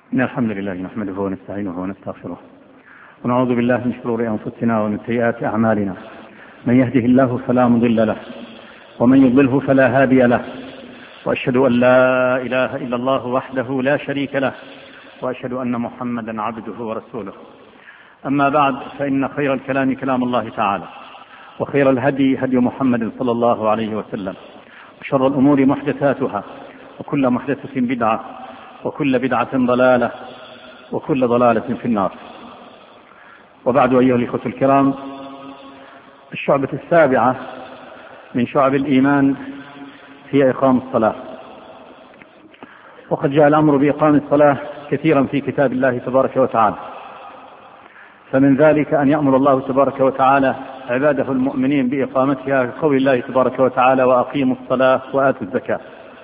إن الحمد لله نحمده ونستعينه ونستغفره ونعوذ بالله من شرور أنفسنا ومن سيئات أعمالنا. من يهده الله فلا مضل له ومن يضلله فلا هادي له، وأشهد أن لا إله إلا الله وحده لا شريك له، وأشهد أن محمدا عبده ورسوله. أما بعد، فإن خير الكلام كلام الله تعالى، وخير الهدي هدي محمد صلى الله عليه وسلم، وشر الأمور محدثاتها، وكل محدثة بدعة، وكل بدعة ضلالة، وكل ضلالة في النار. وبعد، أيها الإخوة الكرام، الشعبة السابعة من شعب الإيمان هي إقام الصلاة. وقد جاء الأمر بإقام الصلاة كثيرا في كتاب الله تبارك وتعالى، فمن ذلك أن يأمر الله تبارك وتعالى عباده المؤمنين بإقامتها كقول الله تبارك وتعالى: وأقيموا الصلاة وآتوا الزكاة،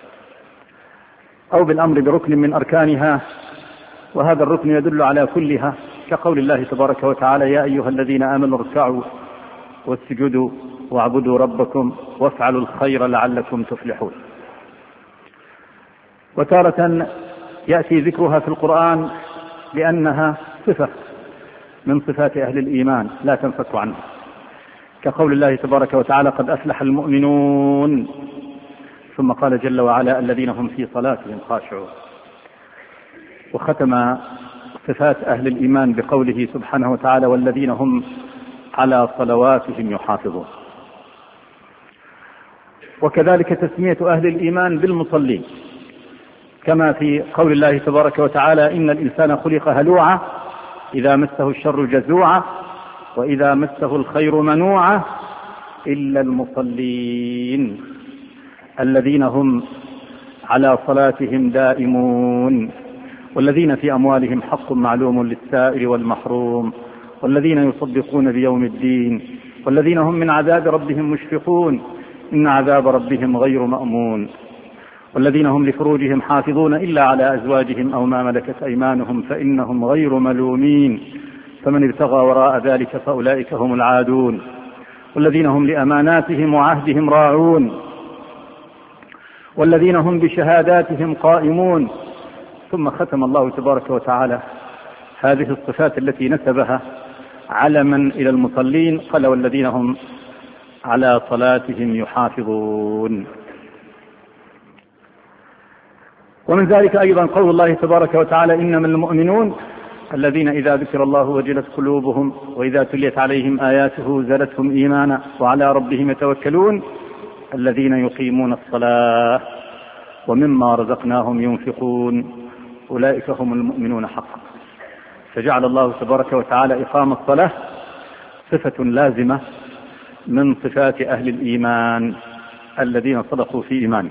أو بالأمر بركن من أركانها، وهذا الركن يدل على كلها، كقول الله تبارك وتعالى: يا أيها الذين آمنوا اركعوا واسجدوا واعبدوا ربكم وافعلوا الخير لعلكم تفلحون. وتارة يأتي ذكرها في القرآن لأنها صفة من صفات أهل الإيمان لا تنفك عنها، كقول الله تبارك وتعالى: قد أفلح المؤمنون، ثم قال جل وعلا: الذين هم في صلاتهم خاشعون. وختم صفات أهل الإيمان بقوله سبحانه وتعالى: والذين هم على صلواتهم يحافظون. وكذلك تسمية أهل الإيمان بالمصلين، كما في قول الله تبارك وتعالى: إن الإنسان خلق هلوعا إذا مسه الشر جزوعا وإذا مسه الخير منوعا إلا المصلين الذين هم على صلاتهم دائمون والذين في أموالهم حق معلوم للسائل والمحروم والذين يصدقون بيوم الدين والذين هم من عذاب ربهم مشفقون إن عذاب ربهم غير مأمون والذين هم لفروجهم حافظون إلا على أزواجهم أو ما ملكت أيمانهم فإنهم غير ملومين فمن ابتغى وراء ذلك فأولئك هم العادون والذين هم لأماناتهم وعهدهم راعون والذين هم بشهاداتهم قائمون. ثم ختم الله تبارك وتعالى هذه الصفات التي نسبها علما إلى المصلين، قال: والذين هم على صلاتهم يحافظون. ومن ذلك أيضا قول الله تبارك وتعالى: إنما المؤمنون الذين إذا ذكر الله وجلت قلوبهم وإذا تليت عليهم آياته زادتهم إيمانا وعلى ربهم يتوكلون الذين يقيمون الصلاة ومما رزقناهم ينفقون أولئك هم المؤمنون حقا. فجعل الله تبارك وتعالى إقام الصلاة صفة لازمة من صفات أهل الإيمان الذين صدقوا في إيمانهم.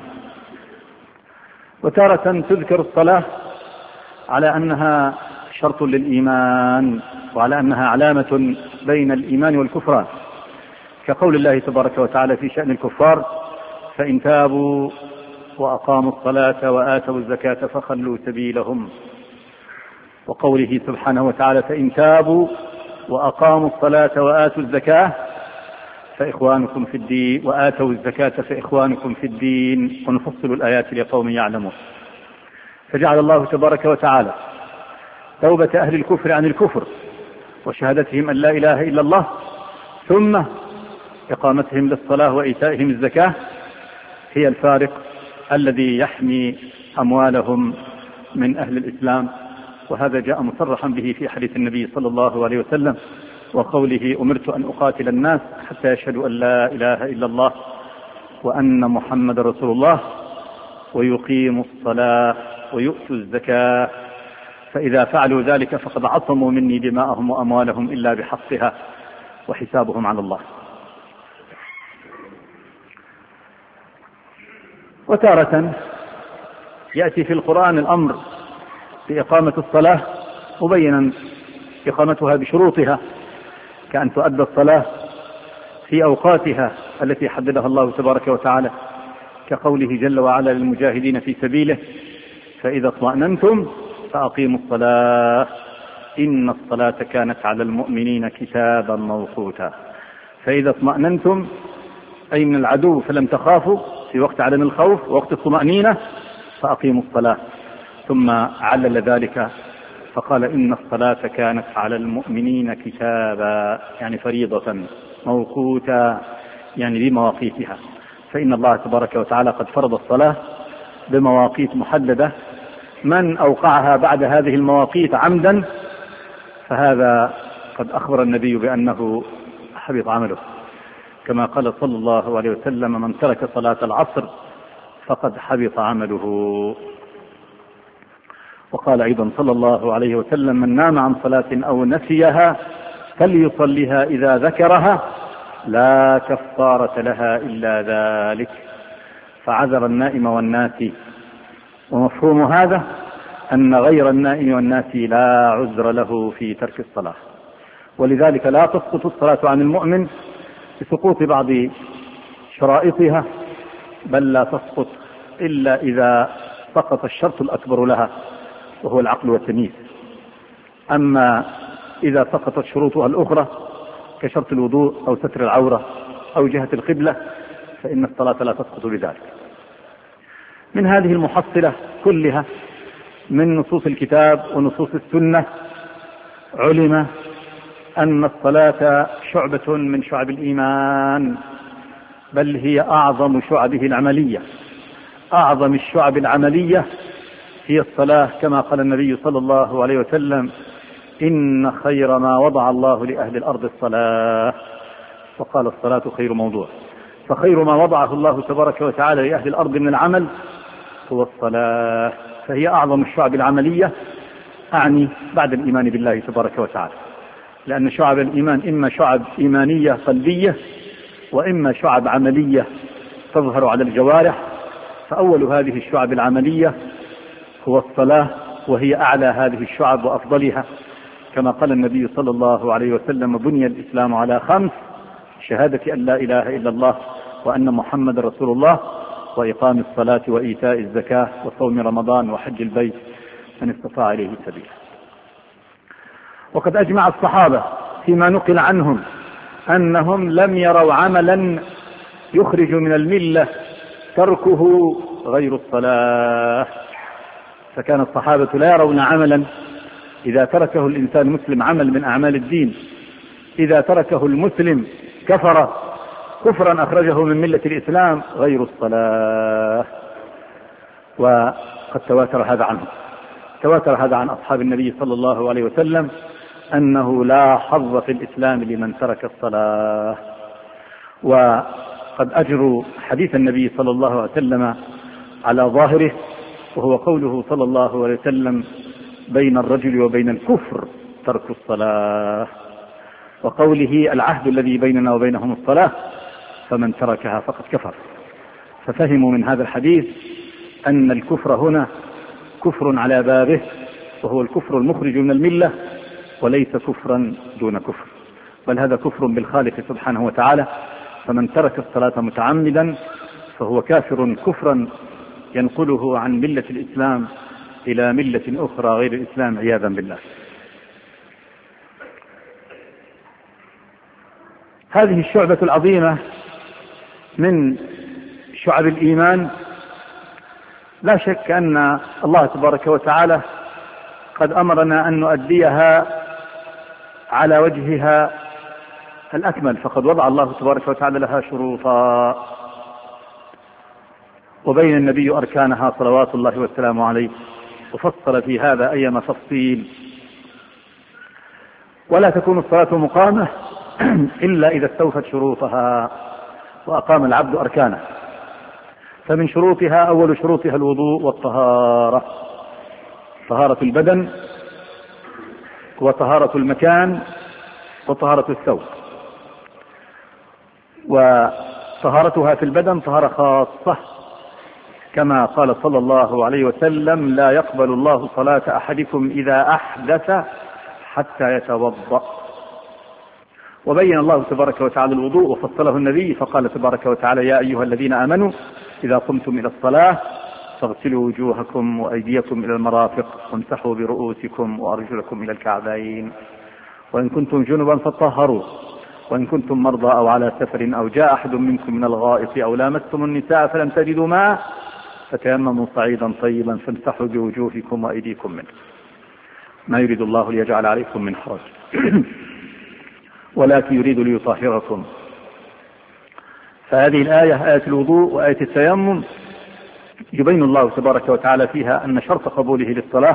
وتارة تذكر الصلاة على أنها شرط للإيمان وعلى أنها علامة بين الإيمان والكفران، كقول الله تبارك وتعالى في شأن الكفار: فإن تابوا وأقاموا الصلاة وآتوا الزكاة فخلوا سبيلهم. وقوله سبحانه وتعالى: فإن تابوا وأقاموا الصلاة وآتوا الزكاة فإخوانكم في الدين وآتوا الزكاة فإخوانكم في الدين، ونفصل الآيات لقوم يعلمون. فجعل الله تبارك وتعالى توبة أهل الكفر عن الكفر وشهادتهم أن لا إله إلا الله ثم إقامتهم للصلاة وإيتائهم الزكاة هي الفارق الذي يحمي أموالهم من أهل الإسلام. وهذا جاء مصرحا به في حديث النبي صلى الله عليه وسلم وقوله: أمرت أن أقاتل الناس حتى يشهدوا أن لا إله إلا الله وأن محمد رسول الله ويقيموا الصلاة ويؤتوا الزكاة فإذا فعلوا ذلك فقد عصموا مني دماءهم وأموالهم إلا بحقها وحسابهم على الله. وتارة يأتي في القرآن الأمر بإقامة الصلاة مبينا إقامتها بشروطها، كأن تؤدى الصلاة في أوقاتها التي حددها الله تبارك وتعالى، كقوله جل وعلا للمجاهدين في سبيله: فإذا اطمأننتم فأقيموا الصلاة إن الصلاة كانت على المؤمنين كتابا موقوتا. فإذا اطمأننتم أي من العدو فلم تخافوا في وقت عدم الخوف ووقت الطمأنينة فأقيموا الصلاة. ثم علل ذلك فقال إن الصلاة كانت على المؤمنين كتابا، يعني فريضة موقوتا، يعني بمواقيتها. فإن الله تبارك وتعالى قد فرض الصلاة بمواقيت محددة، من أوقعها بعد هذه المواقيت عمدا فهذا قد أخبر النبي بأنه حبط عمله، كما قال صلى الله عليه وسلم: من ترك صلاة العصر فقد حبط عمله. وقال أيضا صلى الله عليه وسلم: من نام عن صلاة أو نسيها فليصليها إذا ذكرها لا كفارة لها إلا ذلك. فعذر النائم والناسي، ومفهوم هذا أن غير النائم والناسي لا عذر له في ترك الصلاة، ولذلك لا تسقط الصلاة عن المؤمن بسقوط بعض شرائطها، بل لا تسقط إلا إذا سقط الشرط الأكبر لها وهو العقل والتمييز. أما إذا سقطت شروطها الأخرى كشرط الوضوء أو ستر العورة أو جهة القبلة فإن الصلاة لا تسقط بذلك. من هذه المحصلة كلها من نصوص الكتاب ونصوص السنة علم أن الصلاة شعبة من شعب الإيمان، بل هي أعظم شعبه العملية. أعظم الشعب العملية هي الصلاة، كما قال النبي صلى الله عليه وسلم: إن خير ما وضع الله لأهل الأرض الصلاة. وقال: الصلاة خير موضوع. فخير ما وضعه الله تبارك وتعالى لأهل الأرض من العمل هو الصلاة، فهي أعظم الشعب العملية، أعني بعد الإيمان بالله تبارك وتعالى، لأن شعب الإيمان إما شعب إيمانية قلبية وإما شعب عملية تظهر على الجوارح. فأول هذه الشعب العملية هو الصلاة، وهي أعلى هذه الشعب وأفضلها، كما قال النبي صلى الله عليه وسلم: بني الإسلام على 5: شهادة أن لا إله إلا الله وأن محمد رسول الله، وإقام الصلاة وإيتاء الزكاة وصوم رمضان وحج البيت من استطاع إليه سبيلا. وقد أجمع الصحابة فيما نقل عنهم أنهم لم يروا عملا يخرج من الملة تركه غير الصلاة. فكان الصحابة لا يرون عملا إذا تركه الإنسان مسلم، عمل من أعمال الدين إذا تركه المسلم كفر كفرا أخرجه من ملة الإسلام غير الصلاة. وقد تواتر هذا عنه، تواتر هذا عن أصحاب النبي صلى الله عليه وسلم أنه لا حظ في الإسلام لمن ترك الصلاة. وقد أجروا حديث النبي صلى الله عليه وسلم على ظاهره، وهو قوله صلى الله عليه وسلم: بين الرجل وبين الكفر ترك الصلاة، وقوله: العهد الذي بيننا وبينهم الصلاة فمن تركها فقد كفر. ففهموا من هذا الحديث أن الكفر هنا كفر على بابه، وهو الكفر المخرج من الملة، وليس كفرا دون كفر، بل هذا كفر بالخالق سبحانه وتعالى. فمن ترك الصلاة متعمدا فهو كافر كفرا ينقله عن ملة الإسلام إلى ملة أخرى غير الإسلام عياذا بالله. هذه الشعبة العظيمة من شعب الإيمان لا شك أن الله تبارك وتعالى قد أمرنا أن نؤديها على وجهها الأكمل، فقد وضع الله تبارك وتعالى لها شروطا، وبين النبي أركانها صلوات الله والسلام عليه، وفصل في هذا أيما تفصيل. ولا تكون الصلاة مقامة إلا إذا استوفت شروطها وأقام العبد أركانه. فمن شروطها أول شروطها الوضوء والطهارة، طهارة البدن وطهارة المكان وطهارة الثوب. وطهارتها في البدن طهارة خاصة، كما قال صلى الله عليه وسلم: لا يقبل الله صلاة أحدكم إذا أحدث حتى يتوضأ. وبين الله تبارك وتعالى الوضوء وفصله النبي، فقال تبارك وتعالى: يا أيها الذين آمنوا إذا قمتم إلى الصلاة فاغسلوا وجوهكم وأيديكم إلى المرافق وامسحوا برؤوسكم وأرجلكم إلى الكعبين، وإن كنتم جنبا فطهروا، وإن كنتم مرضى أو على سفر أو جاء أحد منكم من الغائط أو لامستم النساء فلم تجدوا ماء فتيمموا صعيدا طيبا فامسحوا بوجوهكم وأيديكم منه. ما يريد الله ليجعل عليكم من حرج ولكن يريد ليطهركم. فهذه الآية، آية الوضوء وآية التيمم، يبين الله تبارك وتعالى فيها أن شرط قبوله للصلاة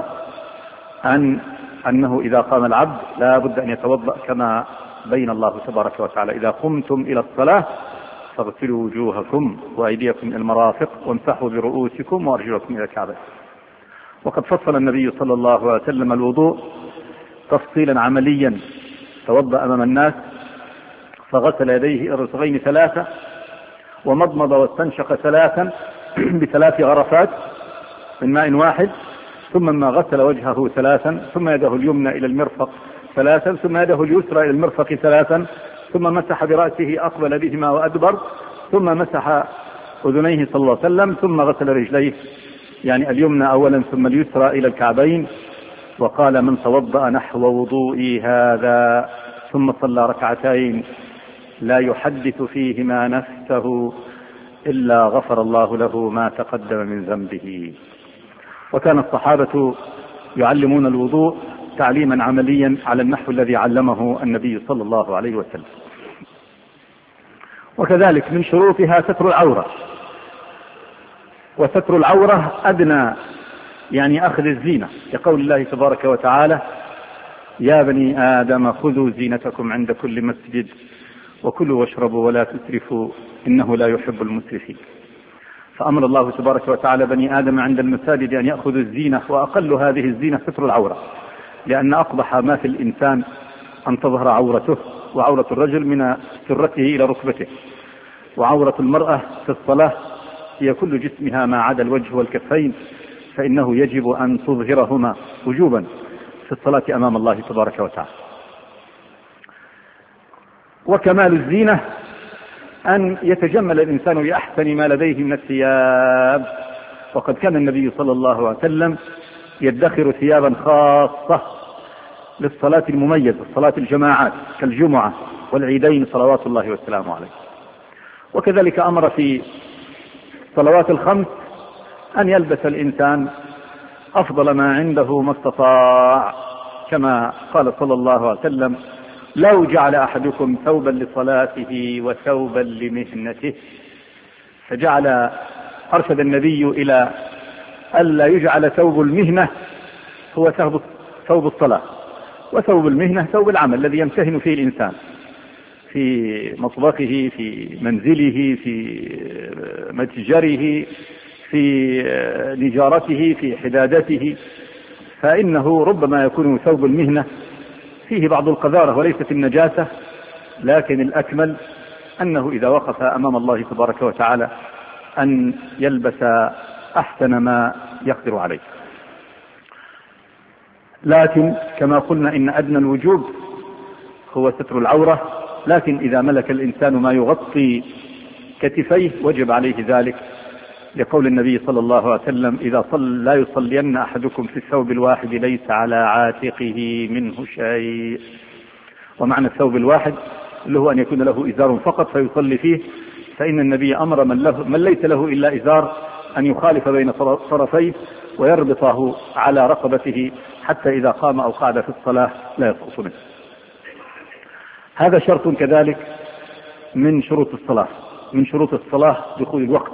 أنه إذا قام العبد لا بد أن يتوضأ كما بين الله تبارك وتعالى: إذا قمتم إلى الصلاة فاغسلوا وجوهكم وأيديكم إلى المرافق وامسحوا برؤوسكم وأرجلكم إلى الكعبين. وقد فصل النبي صلى الله عليه وسلم الوضوء تفصيلا عمليا. توضأ أمام الناس فغسل يديه إلى الرسغين 3، ومضمض واستنشق 3 ب3 غرفات من ماء واحد، ثم ما غسل وجهه 3، ثم يده اليمنى إلى المرفق 3، ثم يده اليسرى إلى المرفق 3، ثم مسح برأسه أقبل بهما وأدبر، ثم مسح أذنيه صلى الله عليه وسلم، ثم غسل رجليه يعني اليمنى أولا ثم اليسرى إلى الكعبين. وقال: من توضأ نحو وضوئي هذا ثم صلى ركعتين لا يحدث فيهما نفسه إلا غفر الله له ما تقدم من ذنبه. وكان الصحابة يعلمون الوضوء تعليما عمليا على النحو الذي علمه النبي صلى الله عليه وسلم. وكذلك من شروطها ستر العورة، وستر العورة أدنى يعني أخذ الزينة، لقول الله تبارك وتعالى: يا بني آدم خذوا زينتكم عند كل مسجد وكلوا واشربوا ولا تسرفوا إنه لا يحب المسرفين. فأمر الله تبارك وتعالى بني آدم عند المساجد أن يأخذوا الزينة، وأقل هذه الزينة ستر العورة، لأن أقبح ما في الإنسان أن تظهر عورته، وعورة الرجل من سرته إلى ركبته، وعورة المرأة في الصلاة هي كل جسمها ما عدا الوجه والكفين، فإنه يجب أن تظهرهما وجوبا في الصلاة أمام الله تبارك وتعالى. وكمال الزينة أن يتجمل الإنسان بأحسن ما لديه من الثياب، وقد كان النبي صلى الله عليه وسلم يدخر ثيابا خاصة للصلاة المميزة، صلاة الجماعات كالجمعة والعيدين صلوات الله والسلام عليه. وكذلك أمر في الصلوات الخمس أن يلبس الإنسان أفضل ما عنده ما استطاع، كما قال صلى الله عليه وسلم: لو جعل أحدكم ثوبا لصلاته وثوبا لمهنته. فجعل أرشد النبي إلى ألا يجعل ثوب المهنة هو ثوب الصلاة، وثوب المهنة ثوب العمل الذي يمتهن فيه الإنسان في مطبخه، في منزله، في متجره، في نجارته، في حدادته. فإنه ربما يكون ثوب المهنة فيه بعض القذارة وليست النجاسة، لكن الأكمل أنه إذا وقف أمام الله تبارك وتعالى أن يلبس أحسن ما يقدر عليه. لكن كما قلنا إن أدنى الوجوب هو ستر العورة، لكن إذا ملك الإنسان ما يغطي كتفيه وجب عليه ذلك، لقول النبي صلى الله عليه وسلم: إذا لا يصلين أحدكم في الثوب الواحد ليس على عاتقه منه شيء. ومعنى الثوب الواحد اللي هو أن يكون له إزار فقط فيصلي فيه، فإن النبي أمر من ليس له إلا إزار أن يخالف بين طرفيه ويربطه على رقبته حتى إذا قام أو قعد في الصلاة لا يسقط منه. هذا شرط كذلك من شروط الصلاة. من شروط الصلاة دخول الوقت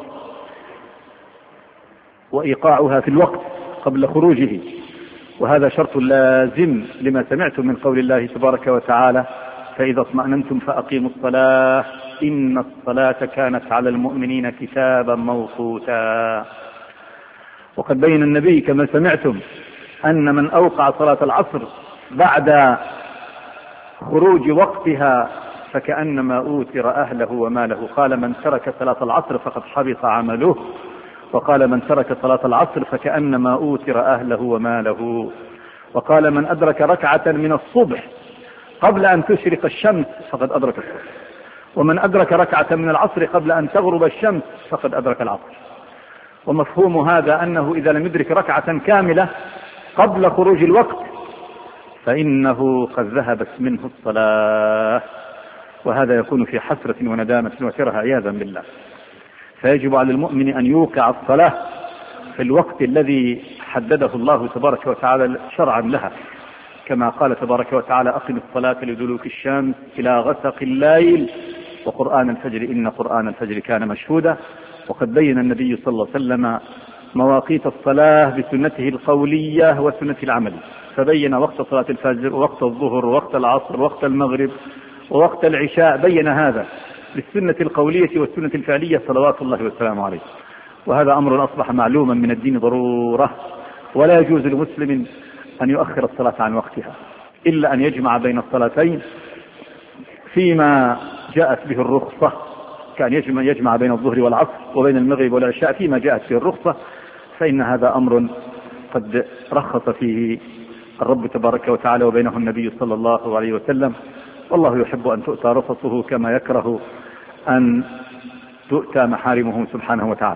وإيقاعها في الوقت قبل خروجه، وهذا شرط لازم لما سمعتم من قول الله تبارك وتعالى: فإذا اطمأننتم فأقيموا الصلاة إن الصلاة كانت على المؤمنين كتابا موقوتا. وقد بين النبي كما سمعتم أن من أوقع صلاة العصر بعد خروج وقتها فكأنما أوتر أهله وماله. قال: من ترك صلاة العصر فقد حبط عمله، وقال: من ترك صلاة العصر فكأنما أوتر أهله وماله. وقال: من أدرك ركعة من الصبح قبل أن تشرق الشمس فقد أدرك الصبح، ومن أدرك ركعة من العصر قبل أن تغرب الشمس فقد أدرك العصر. ومفهوم هذا أنه إذا لم يدرك ركعة كاملة قبل خروج الوقت فإنه قد ذهبت منه الصلاة، وهذا يكون في حسرة وندامة وكره عياذا بالله. فيجب على المؤمن أن يوقع الصلاة في الوقت الذي حدده الله تبارك وتعالى شرعا لها، كما قال تبارك وتعالى: أقم الصلاة لدلوك الشمس إلى غسق الليل وقرآن الفجر إن قرآن الفجر كان مشهودا. وقد بين النبي صلى الله عليه وسلم مواقيت الصلاة بسنته القولية وسنته العملية، فبين وقت صلاة الفجر ووقت الظهر ووقت العصر ووقت المغرب ووقت العشاء، بين هذا بالسنة القولية والسنة الفعلية صلوات الله وسلامه عليه. وهذا أمر أصبح معلوما من الدين ضرورة، ولا يجوز لمسلم أن يؤخر الصلاة عن وقتها إلا أن يجمع بين الصلاتين فيما جاءت به الرخصة، كان يجمع بين الظهر والعصر وبين المغرب والعشاء فيما جاءت به الرخصة، فإن هذا أمر قد رخص فيه الرب تبارك وتعالى وبينه النبي صلى الله عليه وسلم. والله يحب أن تؤتى رخصه كما يكره أن تؤتى محارمه سبحانه وتعالى.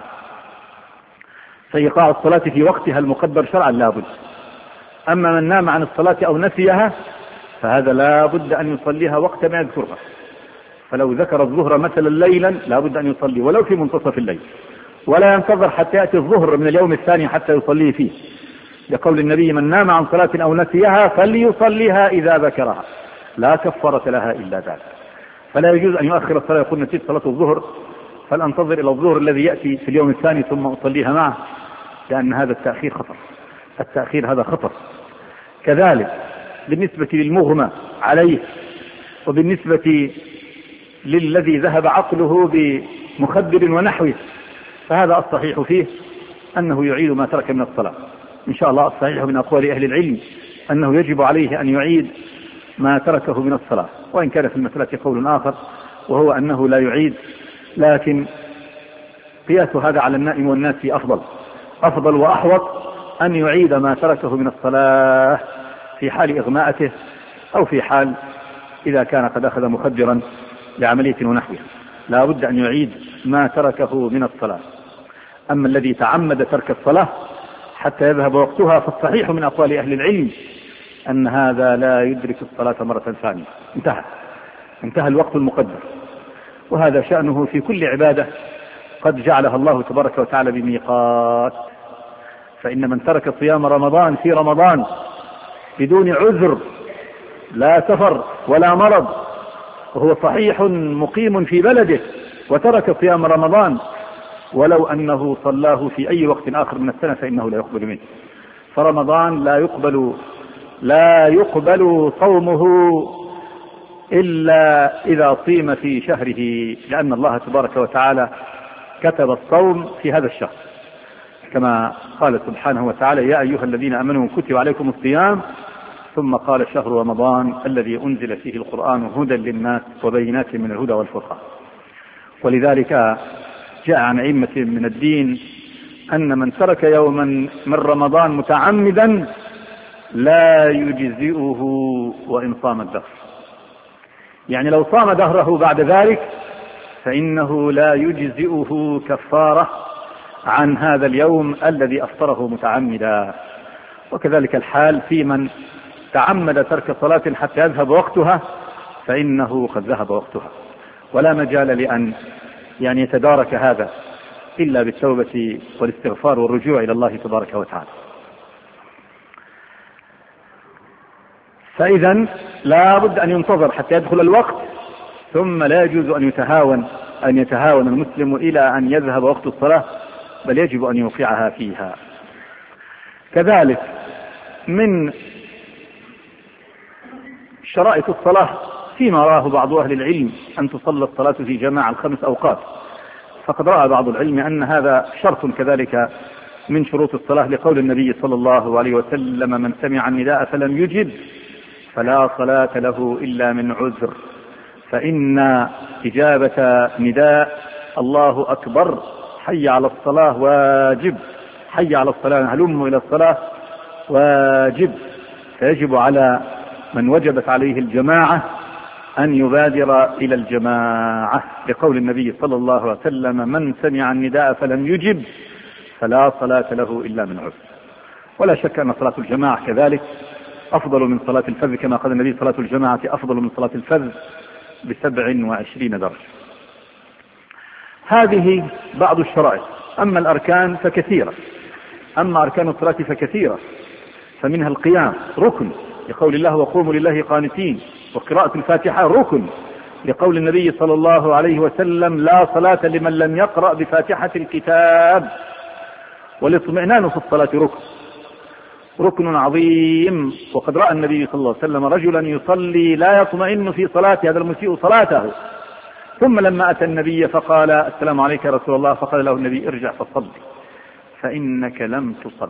فإيقاع الصلاة في وقتها المقدر شرعا لا بد. أما من نام عن الصلاة أو نسيها فهذا لا بد أن يصليها وقت ما يذكرها. فلو ذكر الظهر مثلا ليلا لا بد أن يصلي ولو في منتصف الليل، ولا ينتظر حتى يأتي الظهر من اليوم الثاني حتى يصليه فيه، لقول النبي: من نام عن صلاة أو نسيها فليصليها إذا ذكرها لا كفارة لها إلا ذلك. فلا يجوز أن يؤخر الصلاة، يقول: نسيت صلاة الظهر فلأنتظر إلى الظهر الذي يأتي في اليوم الثاني ثم أصليها معه، لأن هذا التأخير خطر. التأخير هذا خطر. كذلك بالنسبة للمغمى عليه، وبالنسبة للذي ذهب عقله بمخدر ونحوه، فهذا الصحيح فيه أنه يعيد ما ترك من الصلاة إن شاء الله. الصحيح من أقوال أهل العلم أنه يجب عليه أن يعيد ما تركه من الصلاة، وإن كان في المسألة قول آخر وهو أنه لا يعيد، لكن قياس هذا على النائم والناس أفضل وأحوط أن يعيد ما تركه من الصلاة في حال إغماءته أو في حال إذا كان قد أخذ مخدرا لعملية ونحوها، لا بد أن يعيد ما تركه من الصلاة. أما الذي تعمد ترك الصلاة حتى يذهب وقتها فالصحيح من أقوال أهل العلم أن هذا لا يدرك الصلاة مرة ثانية، انتهى الوقت المقدر. وهذا شأنه في كل عبادة قد جعلها الله تبارك وتعالى بميقات. فإن من ترك صيام رمضان في رمضان بدون عذر، لا سفر ولا مرض، وهو صحيح مقيم في بلده وترك صيام رمضان ولو أنه صلاه في أي وقت آخر من السنة فإنه لا يقبل منه. فرمضان لا يقبل صومه إلا إذا صيم في شهره، لأن الله تبارك وتعالى كتب الصوم في هذا الشهر، كما قال سبحانه وتعالى: يا أيها الذين آمنوا كتب عليكم الصيام، ثم قال: شهر رمضان الذي أنزل فيه القرآن هدى للناس وبينات من الهدى والفرقان. ولذلك جاء عن أئمة من الدين أن من ترك يوما من رمضان متعمدا لا يجزئه وإن صام الدهر، يعني لو صام دهره بعد ذلك فإنه لا يجزئه كفارة عن هذا اليوم الذي أفطره متعمدا. وكذلك الحال في من تعمد ترك صلاة حتى يذهب وقتها فإنه قد ذهب وقتها، ولا مجال لأن يتدارك هذا إلا بالتوبة والاستغفار والرجوع إلى الله تبارك وتعالى. فإذا لا بد أن ينتظر حتى يدخل الوقت، ثم لا يجوز أن يتهاون المسلم إلى أن يذهب وقت الصلاة، بل يجب أن يوقعها فيها. كذلك من شرائط الصلاة فيما راه بعض أهل العلم أن تصلى الصلاة في جماعة 5 أوقات، فقد رأى بعض العلم أن هذا شرط كذلك من شروط الصلاة، لقول النبي صلى الله عليه وسلم: من سمع النداء فلم يجب فلا صلاة له إلا من عذر. فإن إجابة نداء الله أكبر حي على الصلاة واجب، حي على الصلاة هلموا إلى الصلاة واجب، فيجب على من وجبت عليه الجماعة أن يبادر إلى الجماعة، لقول النبي صلى الله عليه وسلم: من سمع النداء فلم يجب فلا صلاة له إلا من عذر. ولا شك أن صلاة الجماعة كذلك أفضل من صلاة الفذ، كما قال النبي: صلاة الجماعة أفضل من صلاة الفذ ب27 درجة. هذه بعض الشرائط. أما الأركان فكثيرة، أما أركان الصلاة فكثيرة، فمنها القيام ركن لقول الله وقوموا لله قانتين، وقراءة الفاتحة ركن لقول النبي صلى الله عليه وسلم لا صلاة لمن لم يقرأ بفاتحة الكتاب. والاطمئنان في الصلاة ركن عظيم. وقد رأى النبي صلى الله عليه وسلم رجلا يصلي لا يطمئن في صلاته، هذا المسيء صلاته، ثم لما أتى النبي فقال السلام عليك يا رسول الله، فقال له النبي ارجع فصلي فإنك لم تصل.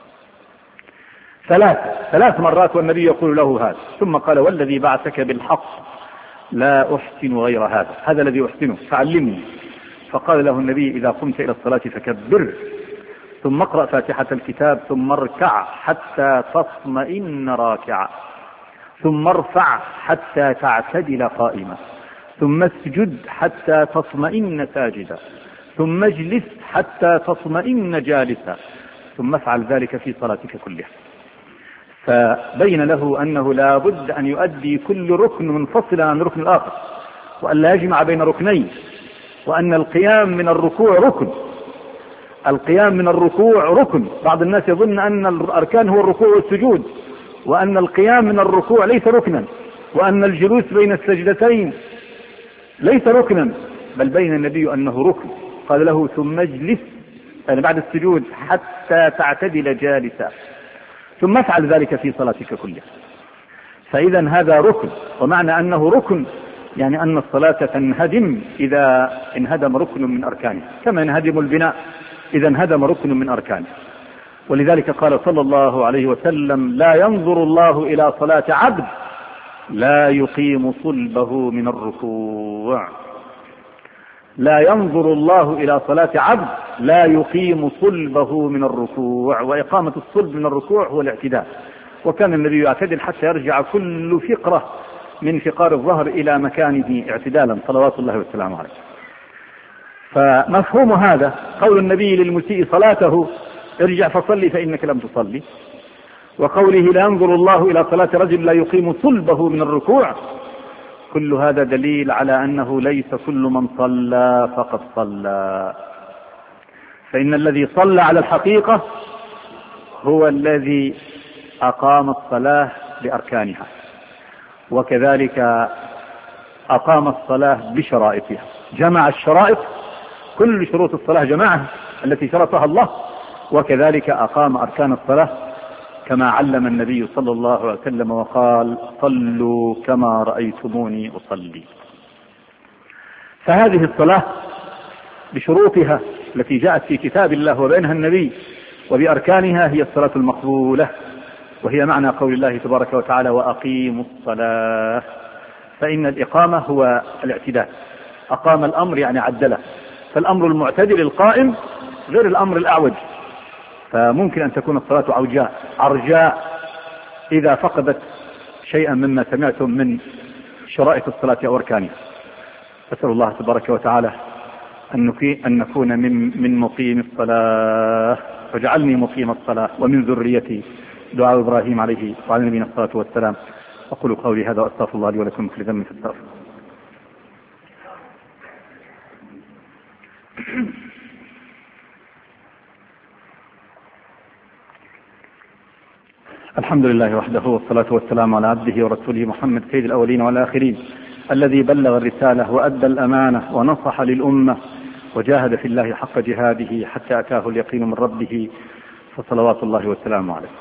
ثلاث مرات والنبي يقول له هذا، ثم قال والذي بعثك بالحق لا أحسن غير هذا الذي أحسنه فعلمني. فقال له النبي إذا قمت إلى الصلاة فكبر، ثم اقرأ فاتحة الكتاب، ثم اركع حتى تطمئن راكعا، ثم ارفع حتى تعتدل قائما، ثم اسجد حتى تطمئن ساجدا، ثم اجلس حتى تطمئن جالسا، ثم افعل ذلك في صلاتك كلها. فبين له أنه لا بد أن يؤدي كل ركن منفصلا عن الركن الآخر، وأن لا يجمع بين ركنين، وأن القيام من الركوع ركن. القيام من الركوع ركن. بعض الناس يظن أن الأركان هو الركوع والسجود، وأن القيام من الركوع ليس ركنا، وأن الجلوس بين السجدتين ليس ركنا، بل بين النبي أنه ركن. قال له ثم اجلس يعني بعد السجود حتى تعتدل جالسا، ثم افعل ذلك في صلاتك كلها. فإذا هذا ركن، ومعنى أنه ركن يعني أن الصلاة تنهدم إذا انهدم ركن من أركانه، كما ينهدم البناء إذا انهدم ركن من أركانه. ولذلك قال صلى الله عليه وسلم لا ينظر الله إلى صلاة عبد لا يقيم صلبه من الركوع. لا ينظر الله إلى صلاة عبد لا يقيم صلبه من الركوع. وإقامة الصلب من الركوع هو الاعتدال، وكان النبي يعتدل حتى يرجع كل فقرة من فقار الظهر إلى مكانه اعتدالا صلوات الله وسلامه عليه. فمفهوم هذا قول النبي للمسيء صلاته ارجع فصلي فإنك لم تصلي، وقوله لا ينظر الله إلى صلاة رجل لا يقيم صلبه من الركوع، كل هذا دليل على أنه ليس كل من صلى فقد صلى، فإن الذي صلى على الحقيقة هو الذي أقام الصلاة بأركانها، وكذلك أقام الصلاة بشرائطها، جمع الشرائط، كل شروط الصلاة جمعها التي شرطها الله، وكذلك أقام أركان الصلاة كما علم النبي صلى الله عليه وسلم وقال صلوا كما رأيتموني أصلي. فهذه الصلاة بشروطها التي جاءت في كتاب الله وبينها النبي وبأركانها هي الصلاة المقبولة، وهي معنى قول الله تبارك وتعالى وأقيموا الصلاة. فإن الإقامة هو الاعتدال، أقام الأمر يعني عدله، فالأمر المعتدل القائم غير الأمر الأعوج. فممكن أن تكون الصلاة عرجاء إذا فقدت شيئا مما سمعتم من شرائط الصلاة أو أركانها. أسأل الله تبارك وتعالى أن نكون من مقيم الصلاة، واجعلني مقيم الصلاة ومن ذريتي، دعاء إبراهيم عليه وعلى نبينا الصلاة والسلام. أقول قولي هذا وأستغفر الله لي ولكم كل ذنب فاستغفروه. الحمد لله وحده، والصلاة والسلام على عبده ورسوله محمد سيد الأولين والآخرين، الذي بلغ الرسالة وأدى الأمانة ونصح للأمة وجاهد في الله حق جهاده حتى أتاه اليقين من ربه، فصلوات الله وسلامه عليه.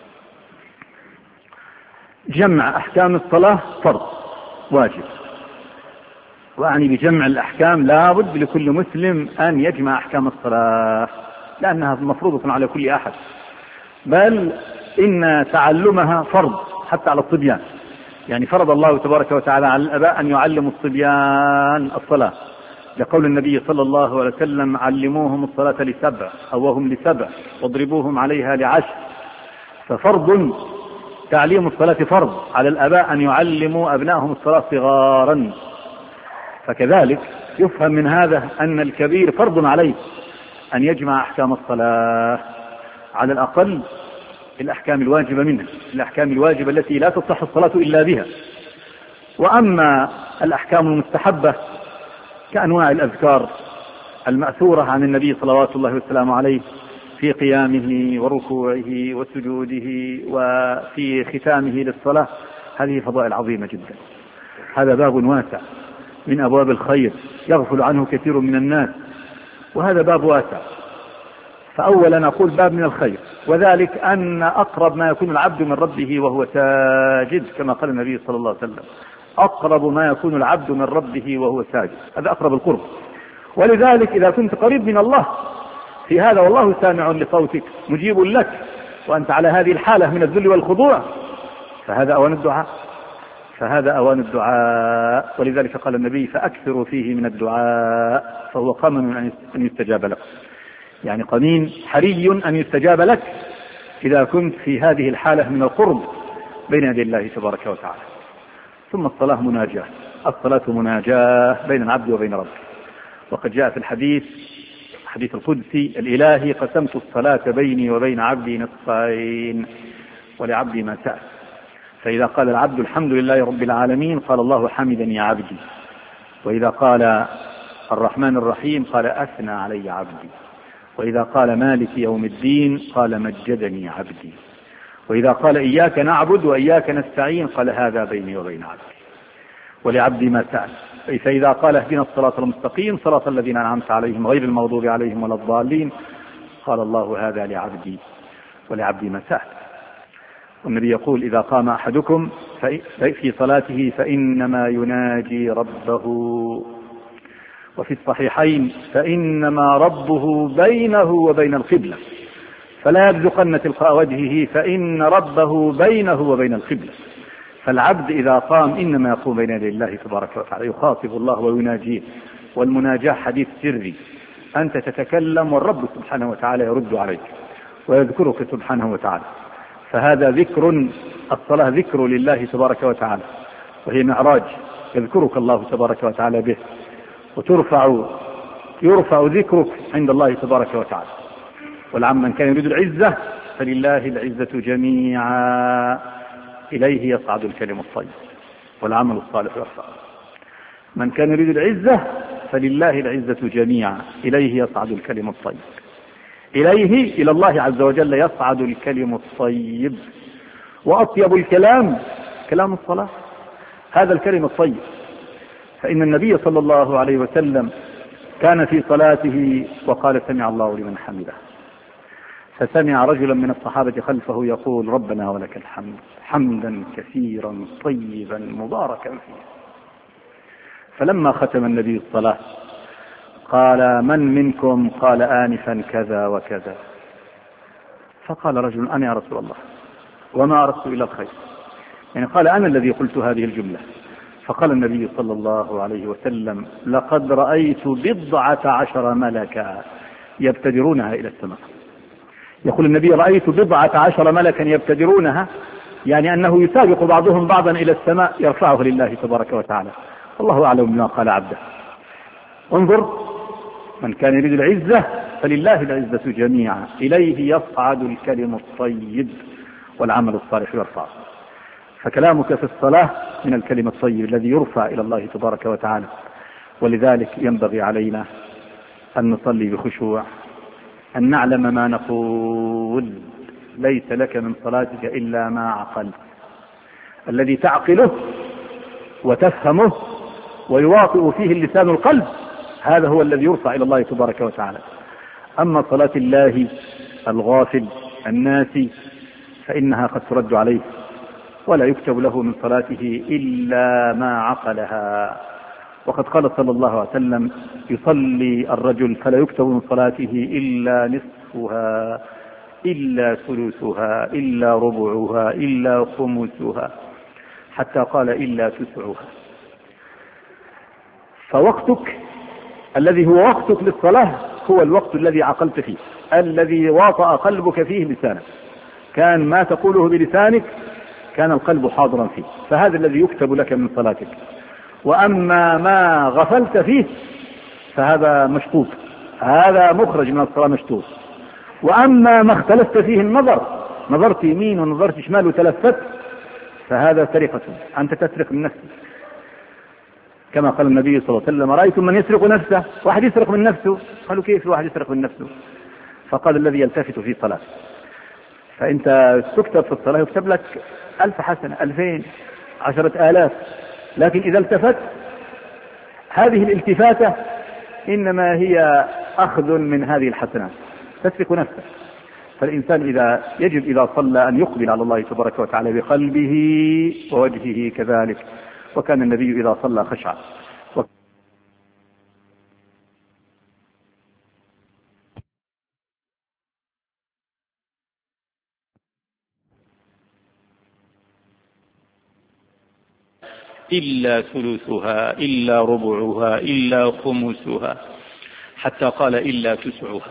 جمع أحكام الصلاة فرض واجب، وأعني بجمع الأحكام لا بد لكل مسلم أن يجمع أحكام الصلاة، لأنها مفروضة على كل أحد، بل إن تعلمها فرض حتى على الصبيان. يعني فرض الله تبارك وتعالى على الآباء أن يعلموا الصبيان الصلاة، لقول النبي صلى الله عليه وسلم علموهم الصلاة ل7 أو وهم ل7 واضربوهم عليها ل10. ففرض تعليم الصلاة فرض على الآباء أن يعلموا أبنائهم الصلاة صغارا. فكذلك يفهم من هذا أن الكبير فرض عليه أن يجمع أحكام الصلاة، على الأقل الأحكام الواجبة منها، الأحكام الواجبة التي لا تصح الصلاة إلا بها. وأما الأحكام المستحبة كأنواع الأذكار المأثورة عن النبي صلوات الله وسلامه عليه في قيامه وركوعه وسجوده وفي ختامه للصلاة، هذه فضائل عظيمة جدا. هذا باب واسع من أبواب الخير يغفل عنه كثير من الناس، وهذا باب واسع. فأولا نقول باب من الخير، وذلك أن أقرب ما يكون العبد من ربه وهو ساجد، كما قال النبي صلى الله عليه وسلم: أقرب ما يكون العبد من ربه وهو ساجد. هذا أقرب القرب. ولذلك إذا كنت قريب من الله في هذا والله سامع لصوتك مجيب لك، وأنت على هذه الحالة من الذل والخضوع، فهذا أوان الدعاء. ولذلك قال النبي: فأكثروا فيه من الدعاء فهو قمن أن يستجاب لك. يعني قمين حري أن يستجاب لك إذا كنت في هذه الحالة من القرب بين يدي الله تبارك وتعالى. ثم الصلاة مناجاة، الصلاة مناجاة بين العبد وبين ربه. وقد جاء في الحديث القدسي الإلهي: قسمت الصلاة بيني وبين عبدي نصفين ولعبدي ما سأل. فإذا قال العبد الحمد لله رب العالمين قال الله حمدني يا عبدي، وإذا قال الرحمن الرحيم قال أثنى علي عبدي، وإذا قال مالك يوم الدين قال مجدني عبدي، وإذا قال إياك نعبد وإياك نستعين قال هذا بيني وبين عبدي ولعبدي ما سأل. فإذا قال اهدنا الصراط المستقيم صراط الذين أنعمت عليهم غير المغضوب عليهم ولا الضالين قال الله هذا لعبدي ولعبدي ما سأل. والنبي يقول: إذا قام أحدكم في صلاته فإنما يناجي ربه. وفي الصحيحين: فإنما ربه بينه وبين القبلة فلا يبزقن تلقاء وجهه فإن ربه بينه وبين القبلة. فالعبد إذا قام إنما يقوم بين يدي الله تبارك وتعالى، يخاطب الله ويناجيه. والمناجاة حديث سري، أنت تتكلم والرب سبحانه وتعالى يرد عليك ويذكرك سبحانه وتعالى. فهذا ذكر، الصلاة ذكر لله تبارك وتعالى، وهي معراج يذكرك الله تبارك وتعالى به، يرفع ذكرك عند الله تبارك وتعالى. والعم من كان يريد العزة فلله العزة جميعا إليه يصعد الكلم الطيب والعمل الصالح يرفع. من كان يريد العزة فلله العزة جميعا إليه يصعد الكلم الطيب. إليه، إلى الله عز وجل يصعد الكلم الطيب. وأطيب الكلام كلام الصلاة، هذا الكلم الطيب. فإن النبي صلى الله عليه وسلم كان في صلاته وقال: سمع الله لمن حمده. فسمع رجلا من الصحابة خلفه يقول: ربنا ولك الحمد حمدا كثيرا طيبا مباركا فيه. فلما ختم النبي الصلاة قال: من منكم قال آنفا كذا وكذا؟ فقال رجل: أنا يا رسول الله، وما أردت إلى الخير. يعني قال: أنا الذي قلت هذه الجملة. فقال النبي صلى الله عليه وسلم: لقد رأيت 19 ملكا يبتدرونها إلى السماء. يقول النبي: رأيت 19 ملكا يبتدرونها، يعني أنه يسابق بعضهم بعضا إلى السماء يرفعه لله تبارك وتعالى. والله أعلم بما قال عبده. انظر: من كان يريد العزة فلله العزة جميعا إليه يصعد الكلم الطيب والعمل الصالح يرفع. فكلامك في الصلاة من الكلم الطيب الذي يرفع إلى الله تبارك وتعالى. ولذلك ينبغي علينا أن نصلي بخشوع، أن نعلم ما نقول. ليس لك من صلاتك إلا ما عقلت. الذي تعقله وتفهمه ويواطئ فيه اللسان القلب، هذا هو الذي يرفع إلى الله تبارك وتعالى. أما صلاة الله الغافل الناسي فإنها قد ترد عليه، ولا يكتب له من صلاته إلا ما عقلها. وقد قال صلى الله عليه وسلم: يصلي الرجل فلا يكتب من صلاته إلا نصفها إلا ثلثها إلا ربعها إلا خمسها، حتى قال إلا تسعها. فوقتك الذي هو وقتك للصلاة هو الوقت الذي عقلت فيه، الذي واطأ قلبك فيه لسانك. كان ما تقوله بلسانك كان القلب حاضرا فيه، فهذا الذي يكتب لك من صلاتك. وأما ما غفلت فيه فهذا مشطوب، هذا مخرج من الصلاة مشطوب. وأما ما اختلفت فيه النظر، نظرت يمين ونظرت شمال وتلفت، فهذا سرقة، أنت تسرق من نفسك. كما قال النبي صلى الله عليه وسلم: رأيتم من يسرق نفسه؟ واحد يسرق من نفسه. قالوا: كيف واحد يسرق من نفسه؟ فقال الذي يلتفت في صلاة. فأنت تكتب في الصلاة يكتب لك 1000 حسنة، 2000، 10,000، لكن إذا التفت هذه الالتفاتة إنما هي أخذ من هذه الحسنات تسبق نفسه. فالإنسان يجب إذا صلى أن يقبل على الله تبارك وتعالى بقلبه ووجهه كذلك، وكان النبي إذا صلى خشع. إلا ثلثها إلا ربعها إلا خمسها، حتى قال إلا تسعها.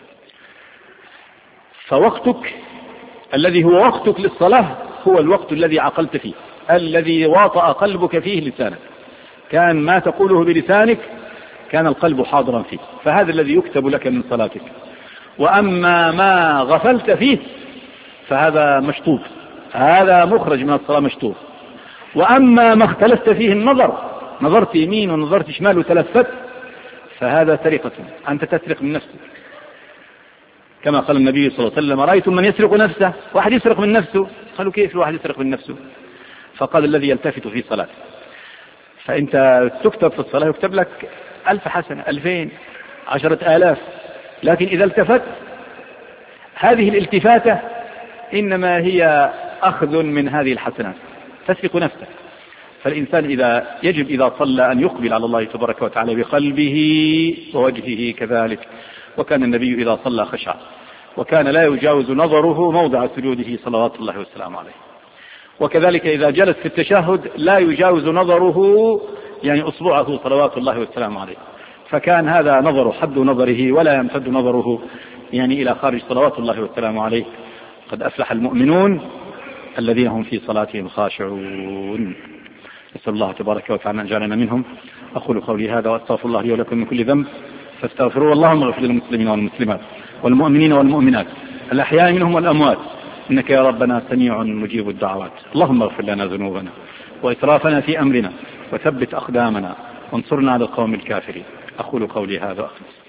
فوقتك الذي هو وقتك للصلاة هو الوقت الذي عقلت فيه، الذي واطأ قلبك فيه لسانك، كان ما تقوله بلسانك كان القلب حاضرا فيه، فهذا الذي يكتب لك من صلاتك. وأما ما غفلت فيه فهذا مشطوب، هذا مخرج من الصلاة مشطوب. وأما ما اختلفت فيه النظر، نظرت يمين ونظرت شمال وتلفت، فهذا سرقة، أنت تسرق من نفسك، كما قال النبي صلى الله عليه وسلم: رأيتم من يسرق نفسه؟ واحد يسرق من نفسه. قالوا: كيف الواحد يسرق من نفسه؟ فقال: الذي يلتفت في صلاته. فأنت تكتب في الصلاة يكتب لك 1000 حسنة، 2000، 10,000، لكن إذا التفت هذه الالتفاتة إنما هي أخذ من هذه الحسنات تسبق نفسه. فالإنسان يجب إذا صلى أن يقبل على الله تبارك وتعالى بقلبه ووجهه كذلك، وكان النبي إذا صلى خشع، وكان لا يجاوز نظره موضع سجوده صلوات الله والسلام عليه. وكذلك إذا جلس في التشهد لا يجاوز نظره يعني أصبعه صلوات الله والسلام عليه، فكان هذا نظر حد نظره ولا يمتد نظره يعني إلى خارج صلوات الله والسلام عليه. قد أفلح المؤمنون الذين هم في صلاتهم خاشعون. نسأل الله تبارك وتعالى أن يجعلنا منهم. أقول قولي هذا وأستغفر الله لي ولكم من كل ذنب فاستغفروه. اللهم اغفر للمسلمين والمسلمات والمؤمنين والمؤمنات الأحياء منهم والأموات، إنك يا ربنا سميع مجيب الدعوات. اللهم اغفر لنا ذنوبنا وإسرافنا في أمرنا وثبت أقدامنا وانصرنا على القوم الكافرين. أقول قولي هذا وأخلص.